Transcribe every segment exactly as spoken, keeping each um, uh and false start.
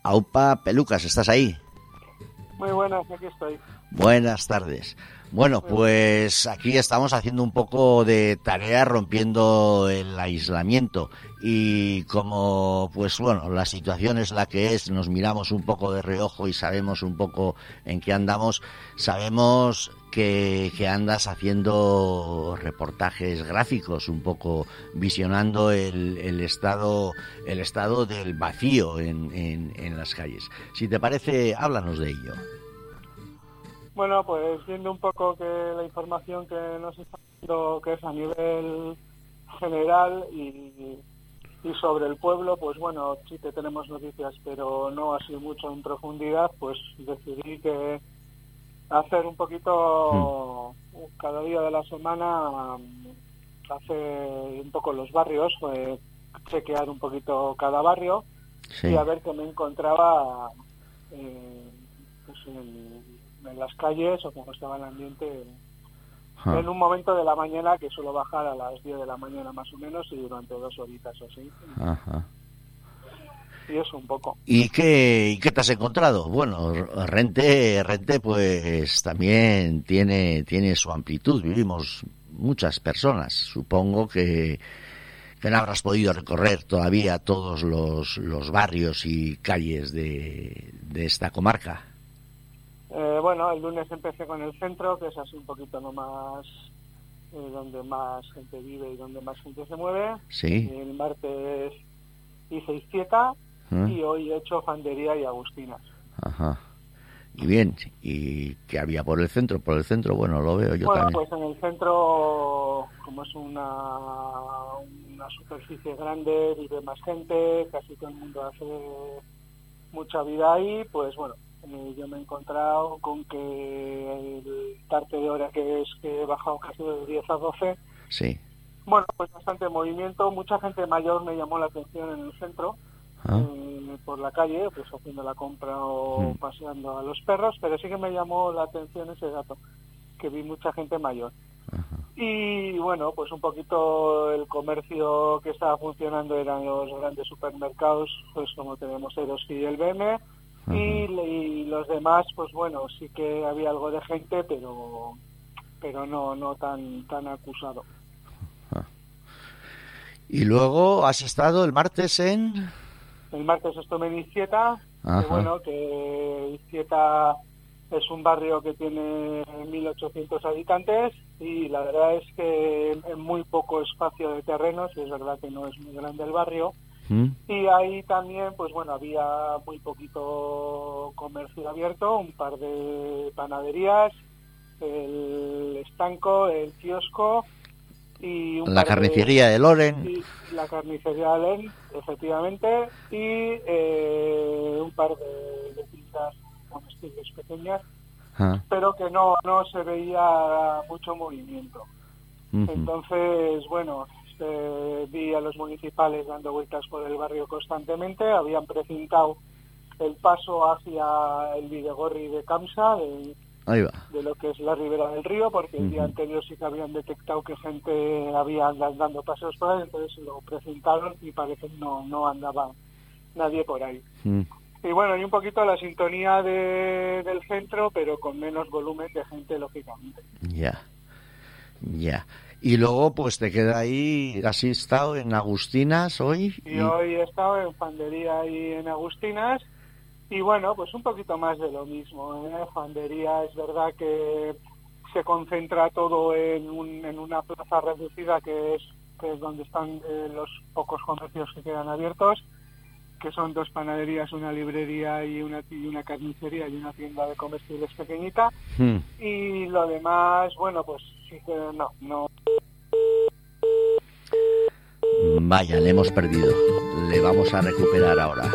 Aupa Pelucas, ¿estás ahí? Muy buenas, aquí estoy. Buenas tardes. Bueno, pues aquí estamos haciendo un poco de tarea, rompiendo el aislamiento, y como pues bueno, la situación es la que es, nos miramos un poco de reojo y sabemos un poco en qué andamos. Sabemos que, que andas haciendo reportajes gráficos, un poco visionando el, el estado el estado del vacío en, en, en las calles. Si te parece, háblanos de ello. Bueno, pues viendo un poco que la información que nos está dando, que es a nivel general y, y sobre el pueblo, pues bueno, sí que tenemos noticias, pero no así mucho en profundidad, pues decidí que hacer un poquito hmm. cada día de la semana, hacer un poco los barrios, pues, chequear un poquito cada barrio, sí, y a ver qué me encontraba eh, pues en en las calles o como estaba el ambiente ah. en un momento de la mañana, que suelo bajar a las diez de la mañana más o menos, y durante dos horitas o así. Ajá. Y eso un poco. ¿Y qué, y qué te has encontrado? Bueno, Rente, Rente pues también tiene, tiene su amplitud, vivimos muchas personas, supongo que, que no habrás podido recorrer todavía todos los, los barrios y calles de, de esta comarca. Eh, bueno, el lunes empecé con el centro, que es así un poquito nomás eh, donde más gente vive y donde más gente se mueve. Sí. El martes hice Izquieta ¿Mm? y hoy he hecho Fandería y Agustinas. Ajá. Y bien, ¿y qué había por el centro? Por el centro, bueno, lo veo yo bueno, también. Bueno, pues en el centro, como es una, una superficie grande, vive más gente, casi todo el mundo hace mucha vida ahí, pues bueno, Eh, yo me he encontrado con que el parte de hora que es que he bajado casi de diez a doce. Sí. Bueno, pues bastante movimiento, mucha gente mayor me llamó la atención en el centro, ¿Ah? eh, por la calle, pues haciendo la compra o mm. paseando a los perros, pero sí que me llamó la atención ese dato, que vi mucha gente mayor. Ajá. Y bueno, pues un poquito el comercio que estaba funcionando eran los grandes supermercados, pues como tenemos Eroski y el B M. Y, y los demás, pues bueno, sí que había algo de gente, pero pero no no tan tan acusado. Y luego has estado el martes en... El martes estuve en Izquieta, que bueno, que Izquieta es un barrio que tiene mil ochocientos habitantes y la verdad es que en muy poco espacio de terrenos, y es verdad que no es muy grande el barrio. Y ahí también, pues bueno, había muy poquito comercio abierto, un par de panaderías, el estanco, el kiosco y un la par carnicería de, de Loren. Y la carnicería de Loren, efectivamente, y eh, un par de, de tiendas comestibles pequeñas, ah. pero que no, no se veía mucho movimiento. Uh-huh. Entonces, bueno... Eh, vi a los municipales dando vueltas por el barrio constantemente, habían precintado el paso hacia el Videgorri de Camsa, de, Ahí va. de lo que es la ribera del río, porque el uh-huh. día anterior sí que habían detectado que gente había andado dando paseos por ahí, entonces lo precintaron y parece que no, no andaba nadie por ahí. Uh-huh. Y bueno, y un poquito la sintonía de, del centro, pero con menos volumen de gente, lógicamente. Ya, yeah. ya. Yeah. Y luego, pues te queda ahí, has estado en Agustinas hoy. Y, y hoy he estado en Fandería y en Agustinas. Y bueno, pues un poquito más de lo mismo, ¿eh? Fandería es verdad que se concentra todo en, un, en una plaza reducida que es, que es donde están eh, los pocos comercios que quedan abiertos, que son dos panaderías, una librería y una, y una carnicería y una tienda de comestibles pequeñita. Hmm. Y lo demás, bueno, pues sí que no, no. Vaya, le hemos perdido. Le vamos a recuperar ahora.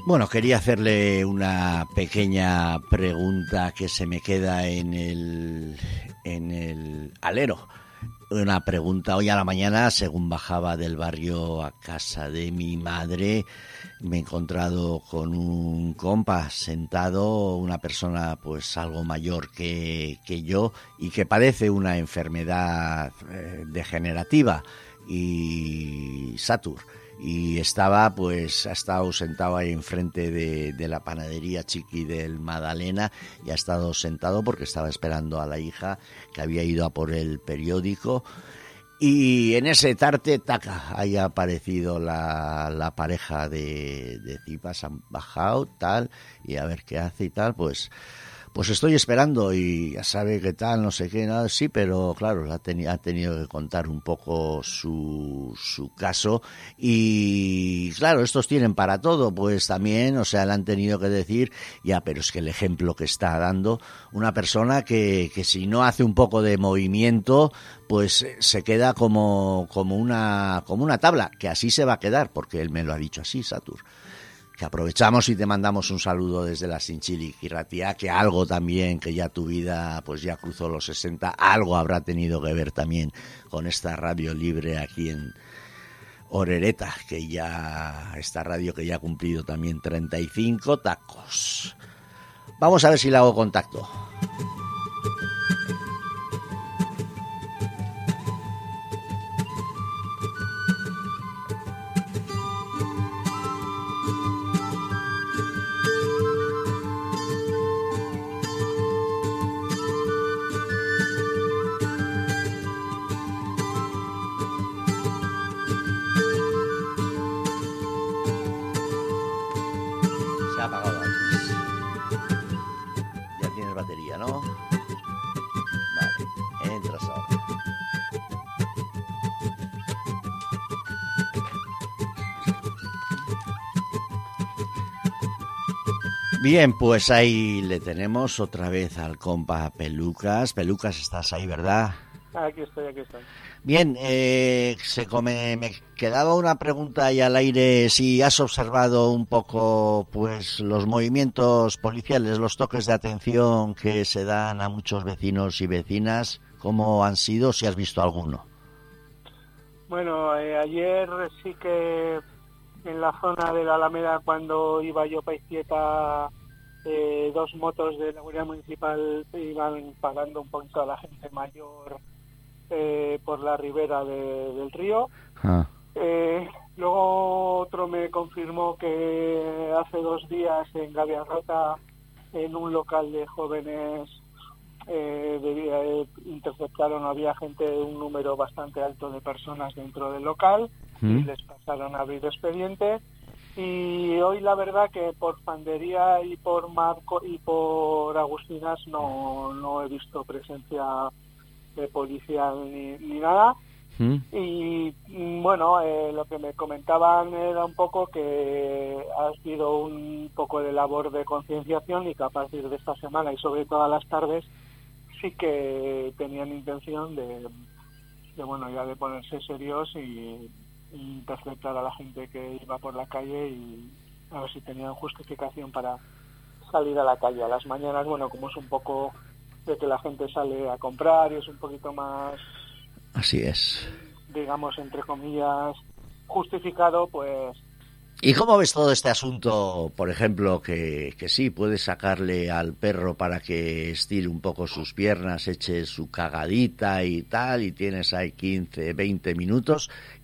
Bueno, quería hacerle una pequeña pregunta que se me queda en el, en el alero. Una pregunta. Hoy a la mañana, según bajaba del barrio a casa de mi madre, me he encontrado con un compa sentado, una persona pues algo mayor que, que yo y que padece una enfermedad eh, degenerativa y Satur. Y estaba, pues, ha estado sentado ahí enfrente de, de la panadería Chiqui del Madalena y ha estado sentado porque estaba esperando a la hija que había ido a por el periódico. Y en ese tarte, taca, ahí ha aparecido la, la pareja de, de Zipas, han bajado, tal, y a ver qué hace y tal, pues... Pues estoy esperando y ya sabe qué tal, no sé qué, nada, sí, pero claro, ha, teni- ha tenido que contar un poco su, su caso y claro, estos tienen para todo, pues también, o sea, le han tenido que decir, ya, pero es que el ejemplo que está dando una persona que, que si no hace un poco de movimiento, pues se queda como, como una, como una tabla, que así se va a quedar, porque él me lo ha dicho así, Satur. Que aprovechamos y te mandamos un saludo desde la Sinchili y Ratia, que algo también, que ya tu vida pues ya cruzó los sesenta, algo habrá tenido que ver también con esta radio libre aquí en Orereta, que ya, esta radio que ya ha cumplido también treinta y cinco tacos. Vamos a ver si le hago contacto. Se ha apagado antes. Ya tienes batería, ¿no? Vale, entras ahora. Bien, pues ahí le tenemos otra vez al compa Pelucas. Pelucas, estás ahí, ¿verdad? Aquí estoy, aquí estoy. Bien, eh, se come, me quedaba una pregunta ahí al aire, si has observado un poco pues los movimientos policiales, los toques de atención que se dan a muchos vecinos y vecinas, ¿cómo han sido? Si has visto alguno. Bueno, eh, ayer sí que en la zona de la Alameda, cuando iba yo para Izquieta, eh, dos motos de la Guardia Municipal iban parando un poquito a la gente mayor eh, por la ribera de, del río. Ah. Eh, luego otro me confirmó que hace dos días en Gaviarrota, en un local de jóvenes, eh, debía, eh, interceptaron, había gente, un número bastante alto de personas dentro del local, ¿Mm? Y les pasaron a abrir expediente. Y hoy la verdad que por Fandería y por Marco y por Agustinas no, no he visto presencia de policial ni, ni nada. ¿Mm? Y bueno, eh, lo que me comentaban era un poco que ha sido un poco de labor de concienciación y que a partir de esta semana y sobre todo a las tardes sí que tenían intención de, de bueno, ya de ponerse serios y interceptar a la gente que iba por la calle y a ver si tenían justificación para salir a la calle a las mañanas. Bueno, como es un poco de que la gente sale a comprar y es un poquito más, así es, digamos, entre comillas, justificado, pues... ¿Y cómo ves todo este asunto, por ejemplo, que, que sí, puedes sacarle al perro para que estire un poco sus piernas, eche su cagadita y tal, y tienes ahí quince, veinte minutos,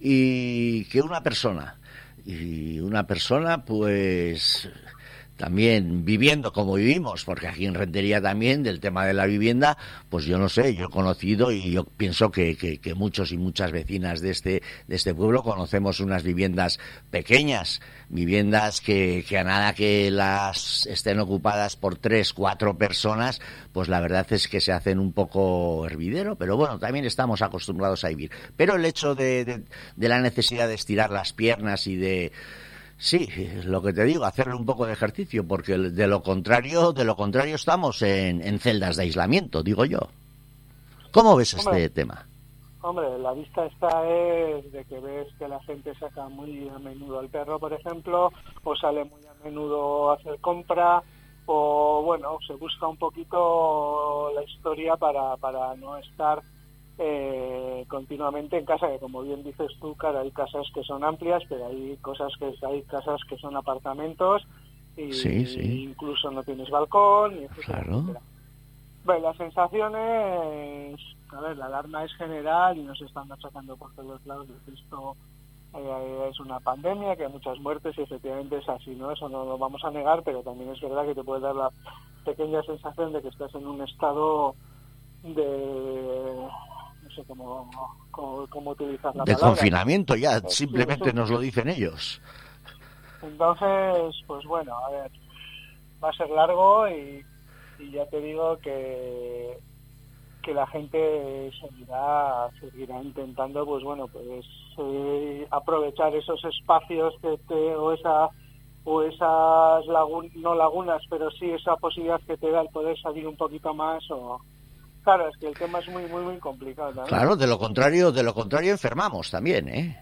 y que una persona, y una persona pues también viviendo como vivimos, porque aquí en Rentería también del tema de la vivienda, pues yo no sé, yo he conocido y yo pienso que, que, que muchos y muchas vecinas de este de este pueblo conocemos unas viviendas pequeñas, viviendas que, que a nada que las estén ocupadas por tres, cuatro personas, pues la verdad es que se hacen un poco hervidero, pero bueno, también estamos acostumbrados a vivir. Pero el hecho de, de, de la necesidad de estirar las piernas y de... Sí, lo que te digo, hacerle un poco de ejercicio, porque de lo contrario, de lo contrario estamos en, en celdas de aislamiento, digo yo. ¿Cómo ves hombre, este tema? Hombre, la vista está es de que ves que la gente saca muy a menudo al perro, por ejemplo, o sale muy a menudo a hacer compra, o bueno, se busca un poquito la historia para, para no estar eh, continuamente en casa, que como bien dices tú, claro, hay casas que son amplias, pero hay cosas que hay casas que son apartamentos y sí, sí. incluso no tienes balcón, y etcétera, Claro. etcétera. Bueno, las sensaciones, a ver, la alarma es general y nos están achacando por todos lados de que esto eh, es una pandemia, que hay muchas muertes y efectivamente es así, ¿no? Eso no lo vamos a negar, pero también es verdad que te puede dar la pequeña sensación de que estás en un estado de, no sé cómo, cómo, cómo utilizar la de palabra. Confinamiento ya, Eh, simplemente sí, sí. nos lo dicen ellos. Entonces, pues bueno, a ver, va a ser largo y, y ya te digo que que la gente seguirá seguirá intentando, pues bueno, pues eh, aprovechar esos espacios que te, o esa o esas lagun, no lagunas, pero sí esa posibilidad que te da el poder salir un poquito más. O claro, es que el tema es muy muy muy complicado también. Claro, de lo contrario, de lo contrario enfermamos también, ¿eh?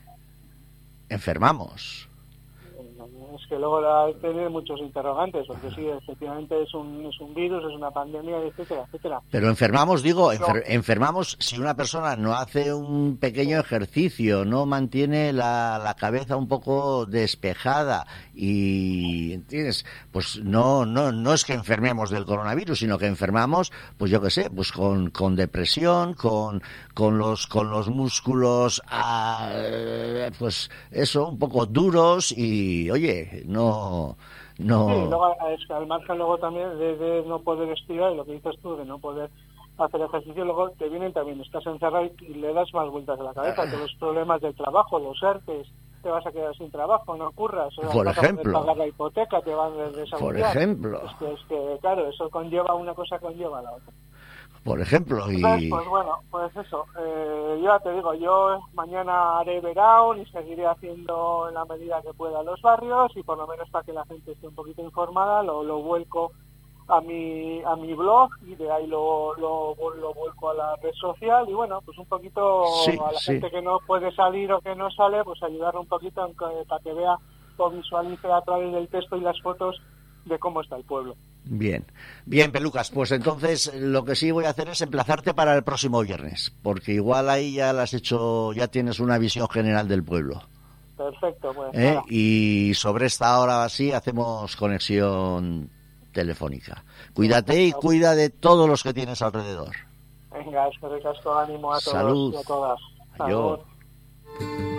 Enfermamos. Es que luego la, tiene muchos interrogantes, porque sí, efectivamente es un, es un virus, es una pandemia, etcétera, etcétera. Pero enfermamos, digo, enfer, enfermamos si una persona no hace un pequeño ejercicio, no mantiene la, la cabeza un poco despejada y, ¿entiendes? Pues no, no, no es que enfermemos del coronavirus, sino que enfermamos, pues yo qué sé, pues con, con depresión, con, con los, con los músculos, ah, pues eso, un poco duros y, oye, no, no. Sí, luego, es que al margen luego también de, de no poder estirar, y lo que dices tú, de no poder hacer ejercicio, luego te vienen también, estás encerrado y, y le das más vueltas a la cabeza, todos los problemas del trabajo, los ERTES, te vas a quedar sin trabajo, no ocurras, o por vas ejemplo, a pagar la hipoteca, te van a desahuciar. Por ejemplo. Es que, es que, claro, eso conlleva, una cosa conlleva a la otra. Por ejemplo, y... Entonces, pues bueno, pues eso, eh, ya te digo, yo mañana haré verano y seguiré haciendo en la medida que pueda los barrios, y por lo menos para que la gente esté un poquito informada, lo, lo vuelco a mi a mi blog y de ahí lo, lo, lo vuelco a la red social, y bueno, pues un poquito sí, a la sí. gente que no puede salir o que no sale, pues ayudarle un poquito para que vea o visualice a través del texto y las fotos de cómo está el pueblo. Bien, bien, Pelucas, pues entonces lo que sí voy a hacer es emplazarte para el próximo viernes, porque igual ahí ya las has hecho, ya tienes una visión general del pueblo. Perfecto, pues ¿Eh? Y sobre esta hora así hacemos conexión telefónica. Cuídate y cuida de todos los que tienes alrededor. Venga, es que recasco ánimo a todos Salud. y a todas. Salud. Salud.